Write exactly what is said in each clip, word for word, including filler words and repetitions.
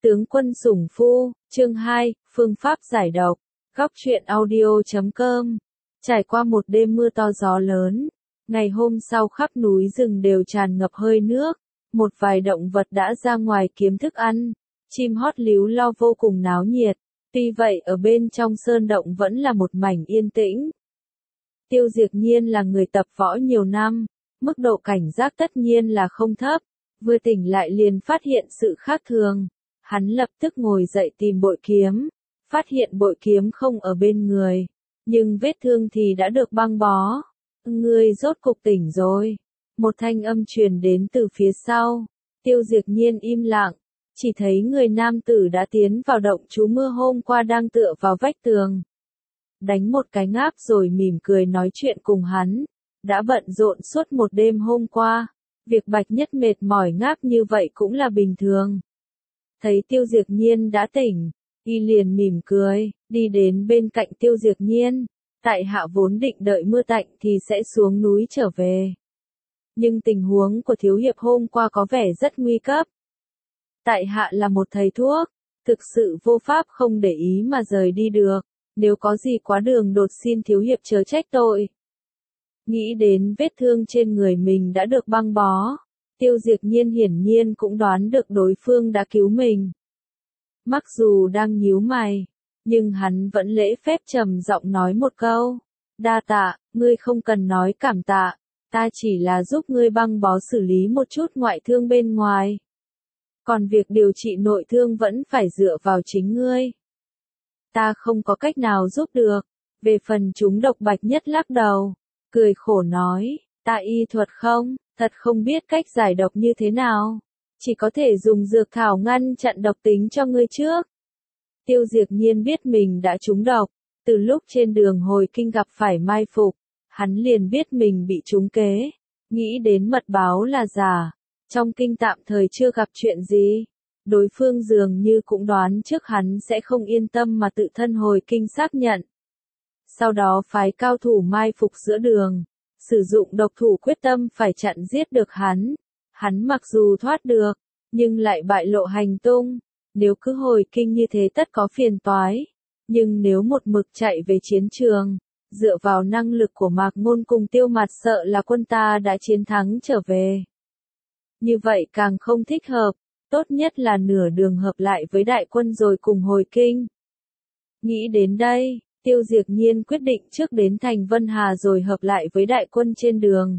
Tướng quân sủng phu, chương hai, phương pháp giải độc. Góc truyện audio chấm com. Trải qua một đêm mưa to gió lớn, ngày hôm sau khắp núi rừng đều tràn ngập hơi nước, một vài động vật đã ra ngoài kiếm thức ăn, chim hót líu lo vô cùng náo nhiệt, tuy vậy ở bên trong sơn động vẫn là một mảnh yên tĩnh. Tiêu Diệp Nhiên là người tập võ nhiều năm, mức độ cảnh giác tất nhiên là không thấp, vừa tỉnh lại liền phát hiện sự khác thường. Hắn lập tức ngồi dậy tìm bội kiếm, phát hiện bội kiếm không ở bên người, nhưng vết thương thì đã được băng bó. Ngươi rốt cục tỉnh rồi. Một thanh âm truyền đến từ phía sau. Tiêu Diệp Nhiên im lặng, chỉ thấy người nam tử đã tiến vào động trú mưa hôm qua đang tựa vào vách tường. Đánh một cái ngáp rồi mỉm cười nói chuyện cùng hắn. Đã bận rộn suốt một đêm hôm qua, việc Bạch Nhất mệt mỏi ngáp như vậy cũng là bình thường. Thấy Tiêu Diệp Nhiên đã tỉnh, y liền mỉm cười, đi đến bên cạnh Tiêu Diệp Nhiên. Tại hạ vốn định đợi mưa tạnh thì sẽ xuống núi trở về. Nhưng tình huống của thiếu hiệp hôm qua có vẻ rất nguy cấp. Tại hạ là một thầy thuốc, thực sự vô pháp không để ý mà rời đi được, nếu có gì quá đường đột xin thiếu hiệp chớ trách tội. Nghĩ đến vết thương trên người mình đã được băng bó, Tiêu Diệp Nhiên hiển nhiên cũng đoán được đối phương đã cứu mình. Mặc dù đang nhíu mày, nhưng hắn vẫn lễ phép trầm giọng nói một câu. Đa tạ, ngươi không cần nói cảm tạ, ta chỉ là giúp ngươi băng bó xử lý một chút ngoại thương bên ngoài. Còn việc điều trị nội thương vẫn phải dựa vào chính ngươi. Ta không có cách nào giúp được. Về phần chúng độc Bạch Nhất lắc đầu, cười khổ nói, ta y thuật không, thật không biết cách giải độc như thế nào. Chỉ có thể dùng dược thảo ngăn chặn độc tính cho ngươi trước. Tiêu Diệp Nhiên biết mình đã trúng độc, từ lúc trên đường hồi kinh gặp phải mai phục, hắn liền biết mình bị trúng kế, nghĩ đến mật báo là giả, trong kinh tạm thời chưa gặp chuyện gì. Đối phương dường như cũng đoán trước hắn sẽ không yên tâm mà tự thân hồi kinh xác nhận. Sau đó phái cao thủ mai phục giữa đường, sử dụng độc thủ quyết tâm phải chặn giết được hắn. Hắn mặc dù thoát được, nhưng lại bại lộ hành tung. Nếu cứ hồi kinh như thế tất có phiền toái. Nhưng nếu một mực chạy về chiến trường, dựa vào năng lực của Mạc Ngôn cùng Tiêu Mặt sợ là quân ta đã chiến thắng trở về. Như vậy càng không thích hợp, tốt nhất là nửa đường hợp lại với đại quân rồi cùng hồi kinh. Nghĩ đến đây, Tiêu Diệp Nhiên quyết định trước đến thành Vân Hà rồi hợp lại với đại quân trên đường.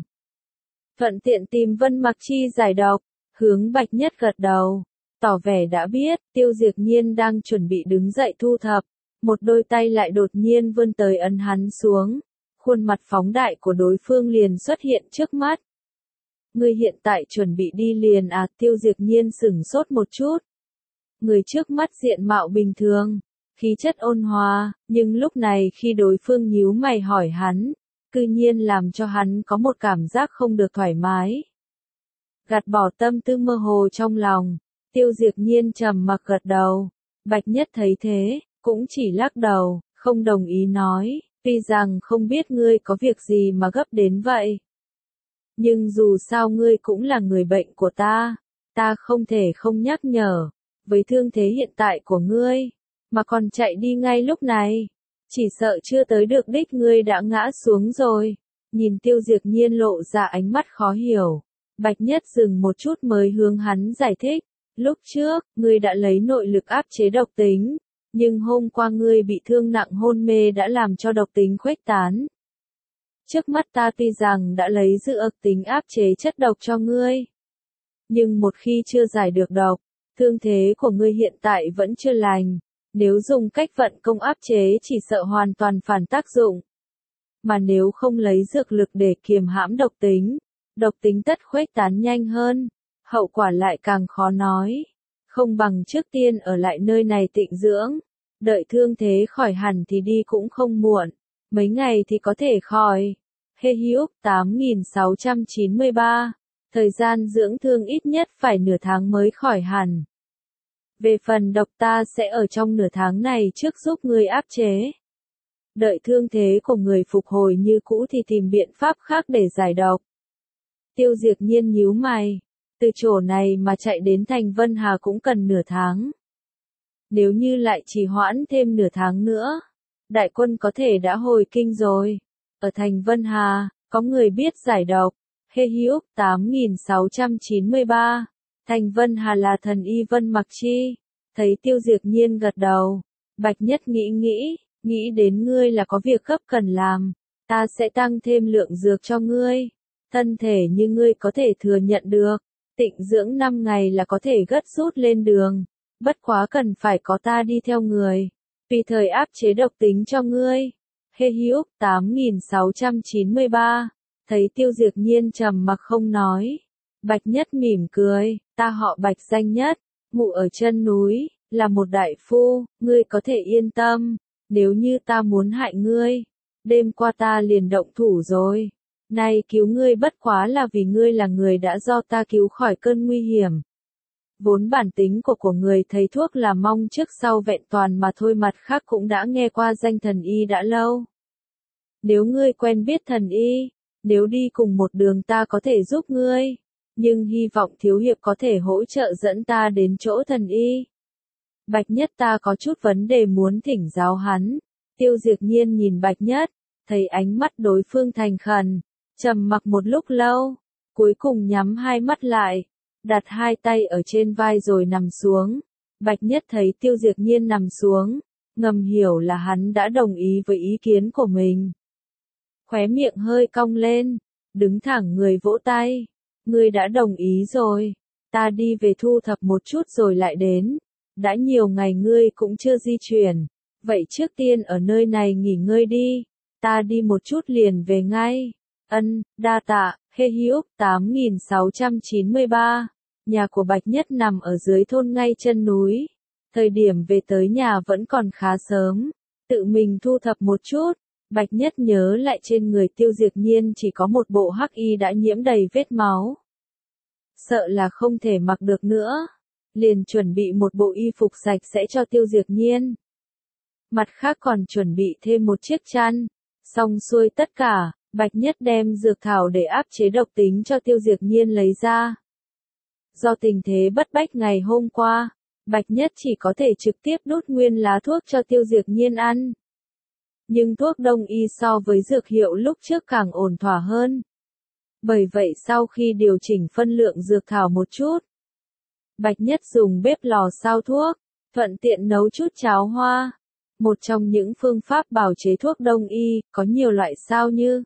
Thuận tiện tìm Vân Mặc Chi giải độc, hướng Bạch Nhất gật đầu, tỏ vẻ đã biết. Tiêu Diệp Nhiên đang chuẩn bị đứng dậy thu thập, một đôi tay lại đột nhiên vươn tới ấn hắn xuống, khuôn mặt phóng đại của đối phương liền xuất hiện trước mắt. Ngươi hiện tại chuẩn bị đi liền à? Tiêu Diệp Nhiên sửng sốt một chút. Người trước mắt diện mạo bình thường, khí chất ôn hòa, nhưng lúc này khi đối phương nhíu mày hỏi hắn, cư nhiên làm cho hắn có một cảm giác không được thoải mái. Gạt bỏ tâm tư mơ hồ trong lòng, Tiêu Diệp Nhiên trầm mặc gật đầu. Bạch Nhất thấy thế, cũng chỉ lắc đầu, không đồng ý nói, tuy rằng không biết ngươi có việc gì mà gấp đến vậy. Nhưng dù sao ngươi cũng là người bệnh của ta, ta không thể không nhắc nhở, với thương thế hiện tại của ngươi, mà còn chạy đi ngay lúc này, chỉ sợ chưa tới được đích ngươi đã ngã xuống rồi. Nhìn Tiêu Diệp Nhiên lộ ra ánh mắt khó hiểu, Bạch Nhất dừng một chút mới hướng hắn giải thích, lúc trước, ngươi đã lấy nội lực áp chế độc tính, nhưng hôm qua ngươi bị thương nặng hôn mê đã làm cho độc tính khuếch tán. Trước mắt ta tuy rằng đã lấy dự ức tính áp chế chất độc cho ngươi, nhưng một khi chưa giải được độc, thương thế của ngươi hiện tại vẫn chưa lành, nếu dùng cách vận công áp chế chỉ sợ hoàn toàn phản tác dụng. Mà nếu không lấy dược lực để kiềm hãm độc tính, độc tính tất khuếch tán nhanh hơn, hậu quả lại càng khó nói. Không bằng trước tiên ở lại nơi này tịnh dưỡng, đợi thương thế khỏi hẳn thì đi cũng không muộn, mấy ngày thì có thể khỏi. Hê Hữu tám nghìn sáu trăm chín mươi ba, thời gian dưỡng thương ít nhất phải nửa tháng mới khỏi hẳn. Về phần độc ta sẽ ở trong nửa tháng này trước giúp ngươi áp chế. Đợi thương thế của người phục hồi như cũ thì tìm biện pháp khác để giải độc. Tiêu Diệp Nhiên nhíu mày, từ chỗ này mà chạy đến thành Vân Hà cũng cần nửa tháng, Nếu như lại trì hoãn thêm nửa tháng nữa, đại quân có thể đã hồi kinh rồi. Ở thành Vân Hà, có người biết giải độc. Hê Hữu tám nghìn sáu trăm chín mươi ba. Thành Vân Hà là thần y Vân Mặc Chi. Thấy Tiêu Diệp Nhiên gật đầu. Bạch Nhất nghĩ nghĩ, nghĩ đến ngươi là có việc gấp cần làm. Ta sẽ tăng thêm lượng dược cho ngươi. Thân thể như ngươi có thể thừa nhận được. Tịnh dưỡng năm ngày là có thể gất rút lên đường. Bất quá cần phải có ta đi theo người. Vì thời áp chế độc tính cho ngươi. Hê Hữu tám nghìn sáu trăm chín mươi ba. Thấy Tiêu Diệp Nhiên trầm mặc không nói. Bạch Nhất mỉm cười, ta họ Bạch danh Nhất, ngụ ở chân núi, là một đại phu, ngươi có thể yên tâm, nếu như ta muốn hại ngươi, đêm qua ta liền động thủ rồi. Nay cứu ngươi bất quá là vì ngươi là người đã do ta cứu khỏi cơn nguy hiểm. Vốn bản tính của của người thầy thuốc là mong trước sau vẹn toàn mà thôi, mặt khác cũng đã nghe qua danh thần y đã lâu. Nếu ngươi quen biết thần y, nếu đi cùng một đường ta có thể giúp ngươi, nhưng hy vọng thiếu hiệp có thể hỗ trợ dẫn ta đến chỗ thần y. Bạch Nhất ta có chút vấn đề muốn thỉnh giáo hắn. Tiêu Diệp Nhiên nhìn Bạch Nhất, thấy ánh mắt đối phương thành khẩn, trầm mặc một lúc lâu, cuối cùng nhắm hai mắt lại, đặt hai tay ở trên vai rồi nằm xuống. Bạch Nhất thấy Tiêu Diệp Nhiên nằm xuống, ngầm hiểu là hắn đã đồng ý với ý kiến của mình. Khóe miệng hơi cong lên, đứng thẳng người vỗ tay. Ngươi đã đồng ý rồi, ta đi về thu thập một chút rồi lại đến. Đã nhiều ngày ngươi cũng chưa di chuyển, vậy trước tiên ở nơi này nghỉ ngơi đi, ta đi một chút liền về ngay. Ân, đa tạ. Hê Hữu tám nghìn sáu trăm chín mươi ba. Nhà của Bạch Nhất nằm ở dưới thôn ngay chân núi. Thời điểm về tới nhà vẫn còn khá sớm, tự mình thu thập một chút. Bạch Nhất nhớ lại trên người Tiêu Diệp Nhiên chỉ có một bộ hắc y đã nhiễm đầy vết máu. Sợ là không thể mặc được nữa, liền chuẩn bị một bộ y phục sạch sẽ cho Tiêu Diệp Nhiên. Mặt khác còn chuẩn bị thêm một chiếc chăn. Xong xuôi tất cả, Bạch Nhất đem dược thảo để áp chế độc tính cho Tiêu Diệp Nhiên lấy ra. Do tình thế bất bách ngày hôm qua, Bạch Nhất chỉ có thể trực tiếp đút nguyên lá thuốc cho Tiêu Diệp Nhiên ăn. Nhưng thuốc đông y so với dược hiệu lúc trước càng ổn thỏa hơn. Bởi vậy sau khi điều chỉnh phân lượng dược thảo một chút, Bạch Nhất dùng bếp lò sao thuốc, thuận tiện nấu chút cháo hoa. Một trong những phương pháp bào chế thuốc đông y, có nhiều loại sao như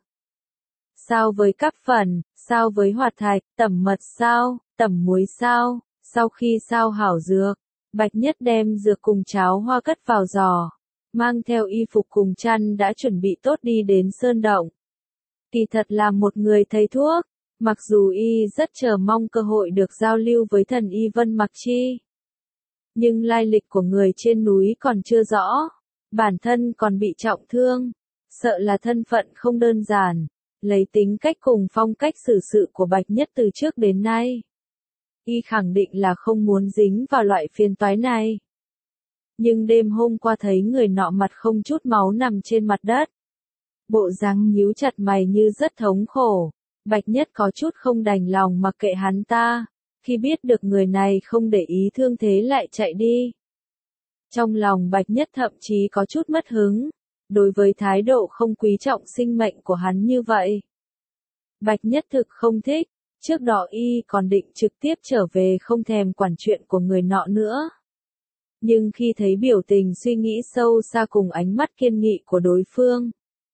sao với cắp phần, sao với hoạt thạch, tẩm mật sao, tẩm muối sao. Sau khi sao hảo dược, Bạch Nhất đem dược cùng cháo hoa cất vào giò, mang theo y phục cùng chăn đã chuẩn bị tốt đi đến sơn động. Kỳ thật là một người thầy thuốc, mặc dù y rất chờ mong cơ hội được giao lưu với thần y Vân Mặc Chi. Nhưng lai lịch của người trên núi còn chưa rõ, bản thân còn bị trọng thương, sợ là thân phận không đơn giản, lấy tính cách cùng phong cách xử sự của Bạch Nhất từ trước đến nay. Y khẳng định là không muốn dính vào loại phiền toái này. Nhưng đêm hôm qua thấy người nọ mặt không chút máu nằm trên mặt đất. Bộ dáng nhíu chặt mày như rất thống khổ. Bạch Nhất có chút không đành lòng mặc kệ hắn ta. Khi biết được người này không để ý thương thế lại chạy đi. Trong lòng Bạch Nhất thậm chí có chút mất hứng. Đối với thái độ không quý trọng sinh mệnh của hắn như vậy. Bạch Nhất thực không thích. Trước đó y còn định trực tiếp trở về không thèm quản chuyện của người nọ nữa. Nhưng khi thấy biểu tình suy nghĩ sâu xa cùng ánh mắt kiên nghị của đối phương,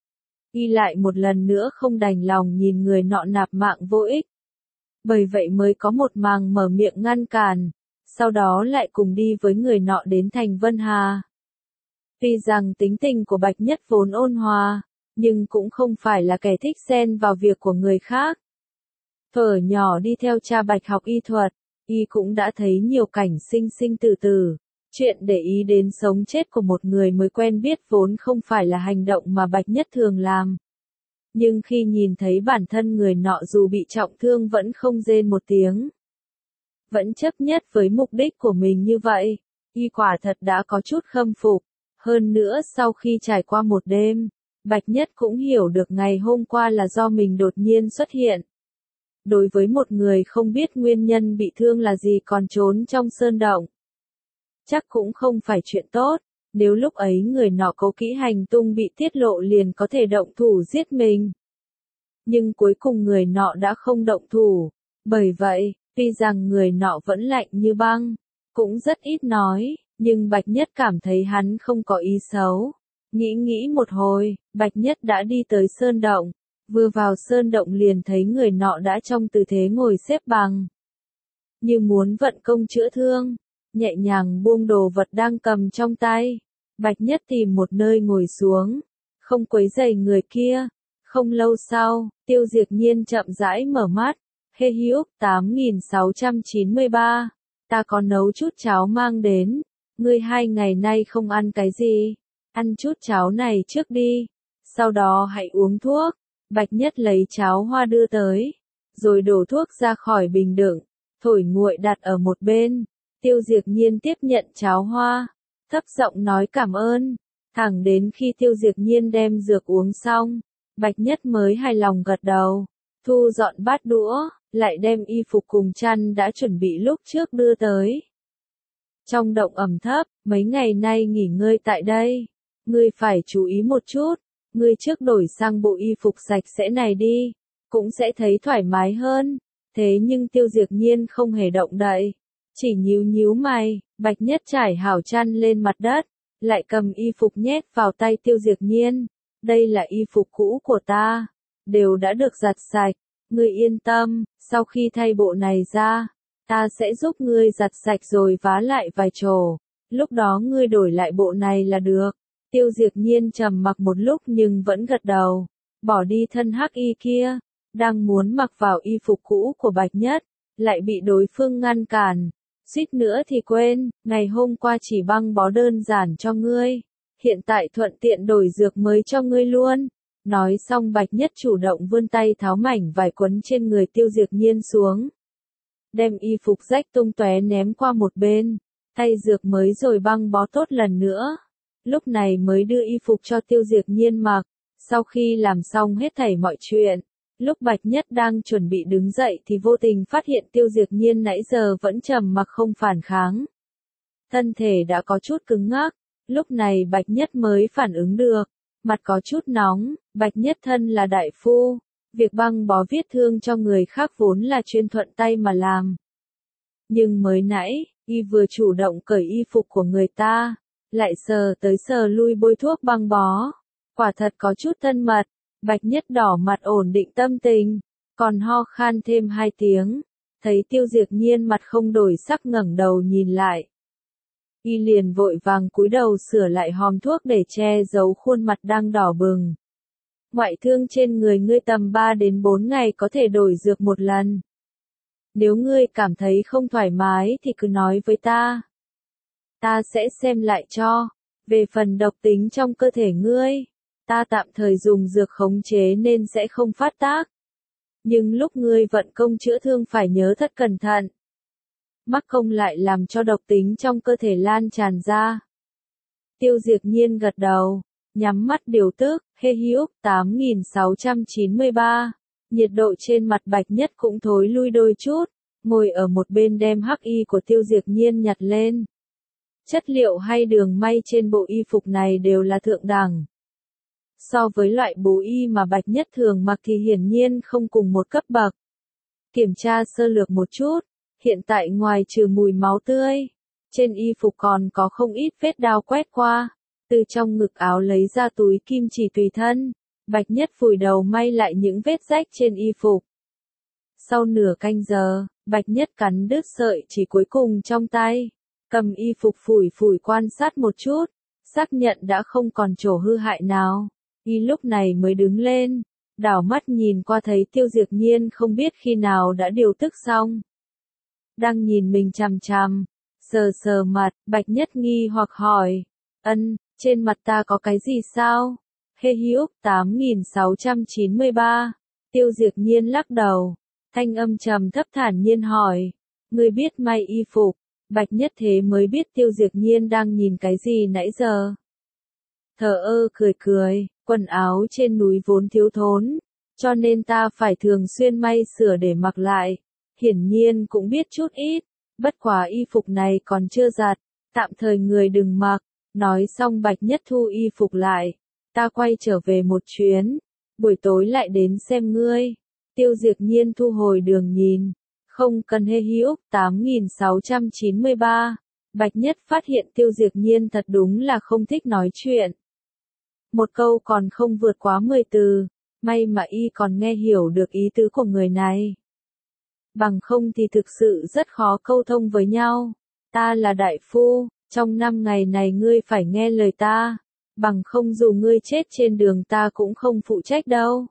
y lại một lần nữa không đành lòng nhìn người nọ nạp mạng vô ích. Bởi vậy mới có một màng mở miệng ngăn cản, sau đó lại cùng đi với người nọ đến thành Vân Hà. Tuy rằng tính tình của Bạch Nhất vốn ôn hòa, nhưng cũng không phải là kẻ thích xen vào việc của người khác. Thuở nhỏ đi theo cha Bạch học y thuật, y cũng đã thấy nhiều cảnh sinh sinh tử tử. Chuyện để ý đến sống chết của một người mới quen biết vốn không phải là hành động mà Bạch Nhất thường làm. Nhưng khi nhìn thấy bản thân người nọ dù bị trọng thương vẫn không rên một tiếng, vẫn chấp nhất với mục đích của mình như vậy, y quả thật đã có chút khâm phục. Hơn nữa sau khi trải qua một đêm, Bạch Nhất cũng hiểu được ngày hôm qua là do mình đột nhiên xuất hiện. Đối với một người không biết nguyên nhân bị thương là gì còn trốn trong sơn động, chắc cũng không phải chuyện tốt, nếu lúc ấy người nọ cố kỹ hành tung bị tiết lộ liền có thể động thủ giết mình. Nhưng cuối cùng người nọ đã không động thủ, bởi vậy, tuy rằng người nọ vẫn lạnh như băng, cũng rất ít nói, nhưng Bạch Nhất cảm thấy hắn không có ý xấu. Nghĩ nghĩ một hồi, Bạch Nhất đã đi tới sơn động, vừa vào sơn động liền thấy người nọ đã trong tư thế ngồi xếp bằng. Như muốn vận công chữa thương, nhẹ nhàng buông đồ vật đang cầm trong tay. Bạch Nhất tìm một nơi ngồi xuống, không quấy rầy người kia. Không lâu sau, Tiêu Diệp Nhiên chậm rãi mở mắt. Hê Hữu tám nghìn sáu trăm chín mươi ba, ta có nấu chút cháo mang đến, ngươi hai ngày nay không ăn cái gì, ăn chút cháo này trước đi, sau đó hãy uống thuốc. Bạch Nhất lấy cháo hoa đưa tới, rồi đổ thuốc ra khỏi bình đựng, thổi nguội đặt ở một bên. Tiêu Diệp Nhiên tiếp nhận cháo hoa, thấp giọng nói cảm ơn, thẳng đến khi Tiêu Diệp Nhiên đem dược uống xong, Bạch Nhất mới hài lòng gật đầu, thu dọn bát đũa, lại đem y phục cùng chăn đã chuẩn bị lúc trước đưa tới. Trong động ẩm thấp, mấy ngày nay nghỉ ngơi tại đây, ngươi phải chú ý một chút, ngươi trước đổi sang bộ y phục sạch sẽ này đi, cũng sẽ thấy thoải mái hơn. Thế nhưng Tiêu Diệp Nhiên không hề động đậy, chỉ nhíu nhíu mày. Bạch Nhất trải hảo chăn lên mặt đất, lại cầm y phục nhét vào tay Tiêu Diệp Nhiên. Đây là y phục cũ của ta, đều đã được giặt sạch, ngươi yên tâm, sau khi thay bộ này ra, ta sẽ giúp ngươi giặt sạch rồi vá lại vài chỗ, lúc đó ngươi đổi lại bộ này là được. Tiêu Diệp Nhiên trầm mặc một lúc nhưng vẫn gật đầu, bỏ đi thân hắc y kia, đang muốn mặc vào y phục cũ của Bạch Nhất, lại bị đối phương ngăn cản, suýt nữa thì quên, ngày hôm qua chỉ băng bó đơn giản cho ngươi, hiện tại thuận tiện đổi dược mới cho ngươi luôn. Nói xong Bạch Nhất chủ động vươn tay tháo mảnh vải quấn trên người Tiêu Diệp Nhiên xuống, đem y phục rách tung tóe ném qua một bên, thay dược mới rồi băng bó tốt lần nữa. Lúc này mới đưa y phục cho Tiêu Diệp Nhiên mặc. Sau khi làm xong hết thảy mọi chuyện, lúc Bạch Nhất đang chuẩn bị đứng dậy thì vô tình phát hiện Tiêu Diệp Nhiên nãy giờ vẫn trầm mặc không phản kháng. Thân thể đã có chút cứng ngắc, lúc này Bạch Nhất mới phản ứng được, mặt có chút nóng. Bạch Nhất thân là đại phu, việc băng bó vết thương cho người khác vốn là chuyên thuận tay mà làm. Nhưng mới nãy, y vừa chủ động cởi y phục của người ta, lại sờ tới sờ lui bôi thuốc băng bó, quả thật có chút thân mật. Bạch Nhất đỏ mặt ổn định tâm tình, còn ho khan thêm hai tiếng, thấy Tiêu Diệp Nhiên mặt không đổi sắc ngẩng đầu nhìn lại. Y liền vội vàng cúi đầu sửa lại hòm thuốc để che giấu khuôn mặt đang đỏ bừng. Ngoại thương trên người ngươi tầm ba đến bốn ngày có thể đổi dược một lần. Nếu ngươi cảm thấy không thoải mái thì cứ nói với ta. Ta sẽ xem lại cho. Về phần độc tính trong cơ thể ngươi, ta tạm thời dùng dược khống chế nên sẽ không phát tác. Nhưng lúc ngươi vận công chữa thương phải nhớ thật cẩn thận. Mắc công lại làm cho độc tính trong cơ thể lan tràn ra. Tiêu Diệp Nhiên gật đầu, nhắm mắt điều tức. Hê Hữu tám nghìn sáu trăm chín mươi ba, nhiệt độ trên mặt Bạch Nhất cũng thối lui đôi chút, ngồi ở một bên đem hắc y của Tiêu Diệp Nhiên nhặt lên. Chất liệu hay đường may trên bộ y phục này đều là thượng đẳng. So với loại bố y mà Bạch Nhất thường mặc thì hiển nhiên không cùng một cấp bậc. Kiểm tra sơ lược một chút, hiện tại ngoài trừ mùi máu tươi, trên y phục còn có không ít vết đao quét qua. Từ trong ngực áo lấy ra túi kim chỉ tùy thân, Bạch Nhất vùi đầu may lại những vết rách trên y phục. Sau nửa canh giờ, Bạch Nhất cắn đứt sợi chỉ cuối cùng trong tay, cầm y phục phủi phủi quan sát một chút, xác nhận đã không còn chỗ hư hại nào. Y lúc này mới đứng lên, đảo mắt nhìn qua thấy Tiêu Diệp Nhiên không biết khi nào đã điều tức xong. Đang nhìn mình chằm chằm, sờ sờ mặt, Bạch Nhất nghi hoặc hỏi, ân, trên mặt ta có cái gì sao? Hê Hữu tám nghìn sáu trăm chín mươi ba, Tiêu Diệp Nhiên lắc đầu, thanh âm trầm thấp thản nhiên hỏi, ngươi biết may y phục? Bạch Nhất thế mới biết Tiêu Diệp Nhiên đang nhìn cái gì nãy giờ. Thờ ơ cười cười, quần áo trên núi vốn thiếu thốn, cho nên ta phải thường xuyên may sửa để mặc lại. Hiển nhiên cũng biết chút ít, bất quá y phục này còn chưa giặt, Tạm thời người đừng mặc. Nói xong Bạch Nhất thu y phục lại. Ta quay trở về một chuyến. Buổi tối lại đến xem ngươi. Tiêu Diệp Nhiên thu hồi đường nhìn. Không cần hê hữu. tám nghìn sáu trăm chín mươi ba. Bạch Nhất phát hiện Tiêu Diệp Nhiên thật đúng là không thích nói chuyện. Một câu còn không vượt quá mười từ. May mà y còn nghe hiểu được ý tứ của người này. Bằng không thì thực sự rất khó câu thông với nhau. Ta là đại phu, trong năm ngày này ngươi phải nghe lời ta. Bằng không dù ngươi chết trên đường ta cũng không phụ trách đâu.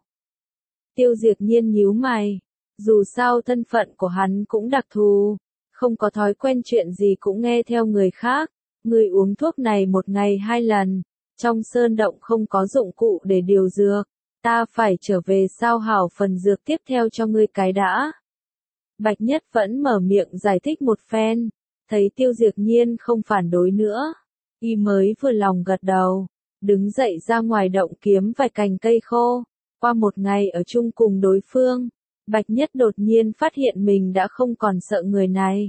Tiêu Diệp Nhiên nhíu mày. Dù sao thân phận của hắn cũng đặc thù. Không có thói quen chuyện gì cũng nghe theo người khác. Ngươi uống thuốc này một ngày hai lần. Trong sơn động không có dụng cụ để điều dược. Ta phải trở về sao hảo phần dược tiếp theo cho ngươi cái đã. Bạch Nhất vẫn mở miệng giải thích một phen. Thấy Tiêu Diệp Nhiên không phản đối nữa. Y mới vừa lòng gật đầu. Đứng dậy ra ngoài động kiếm vài cành cây khô. Qua một ngày ở chung cùng đối phương. Bạch Nhất đột nhiên phát hiện mình đã không còn sợ người này.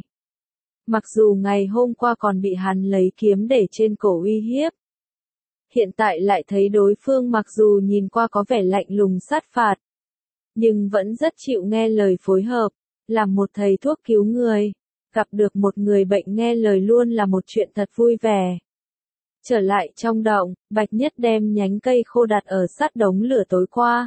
Mặc dù ngày hôm qua còn bị hắn lấy kiếm để trên cổ uy hiếp. Hiện tại lại thấy đối phương mặc dù nhìn qua có vẻ lạnh lùng sát phạt. Nhưng vẫn rất chịu nghe lời phối hợp. Làm một thầy thuốc cứu người. Gặp được một người bệnh nghe lời luôn là một chuyện thật vui vẻ. Trở lại trong động, Bạch Nhất đem nhánh cây khô đặt ở sát đống lửa tối qua.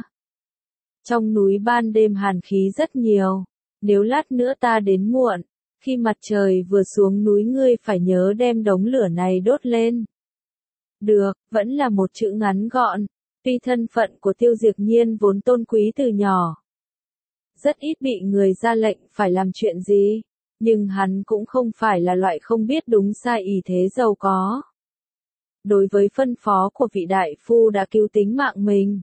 Trong núi ban đêm hàn khí rất nhiều. Nếu lát nữa ta đến muộn, khi mặt trời vừa xuống núi ngươi phải nhớ đem đống lửa này đốt lên. Được, vẫn là một chữ ngắn gọn. Tuy thân phận của Tiêu Diệp Nhiên vốn tôn quý từ nhỏ. Rất ít bị người ra lệnh phải làm chuyện gì. Nhưng hắn cũng không phải là loại không biết đúng sai ý thế giàu có. Đối với phân phó của vị đại phu đã cứu tính mạng mình.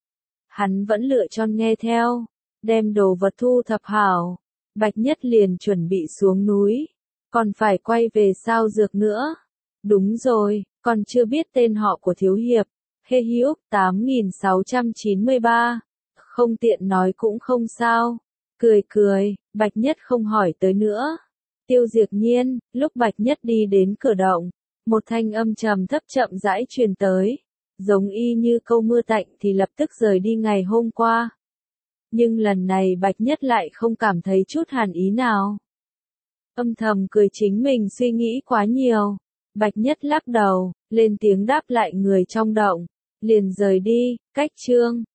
Hắn vẫn lựa chọn nghe theo. Đem đồ vật thu thập hảo. Bạch Nhất liền chuẩn bị xuống núi. Còn phải quay về sao dược nữa. Đúng rồi, còn chưa biết tên họ của thiếu hiệp. Hê hữu, tám nghìn sáu trăm chín mươi ba. Không tiện nói cũng không sao. Cười cười, Bạch Nhất không hỏi tới nữa. Tiêu Diệp Nhiên, lúc Bạch Nhất đi đến cửa động, một thanh âm trầm thấp chậm rãi truyền tới. Giống y như câu mưa tạnh thì lập tức rời đi ngày hôm qua. Nhưng lần này Bạch Nhất lại không cảm thấy chút hàn ý nào. Âm thầm cười chính mình suy nghĩ quá nhiều. Bạch Nhất lắc đầu, lên tiếng đáp lại người trong động. Liền rời đi, cách chương.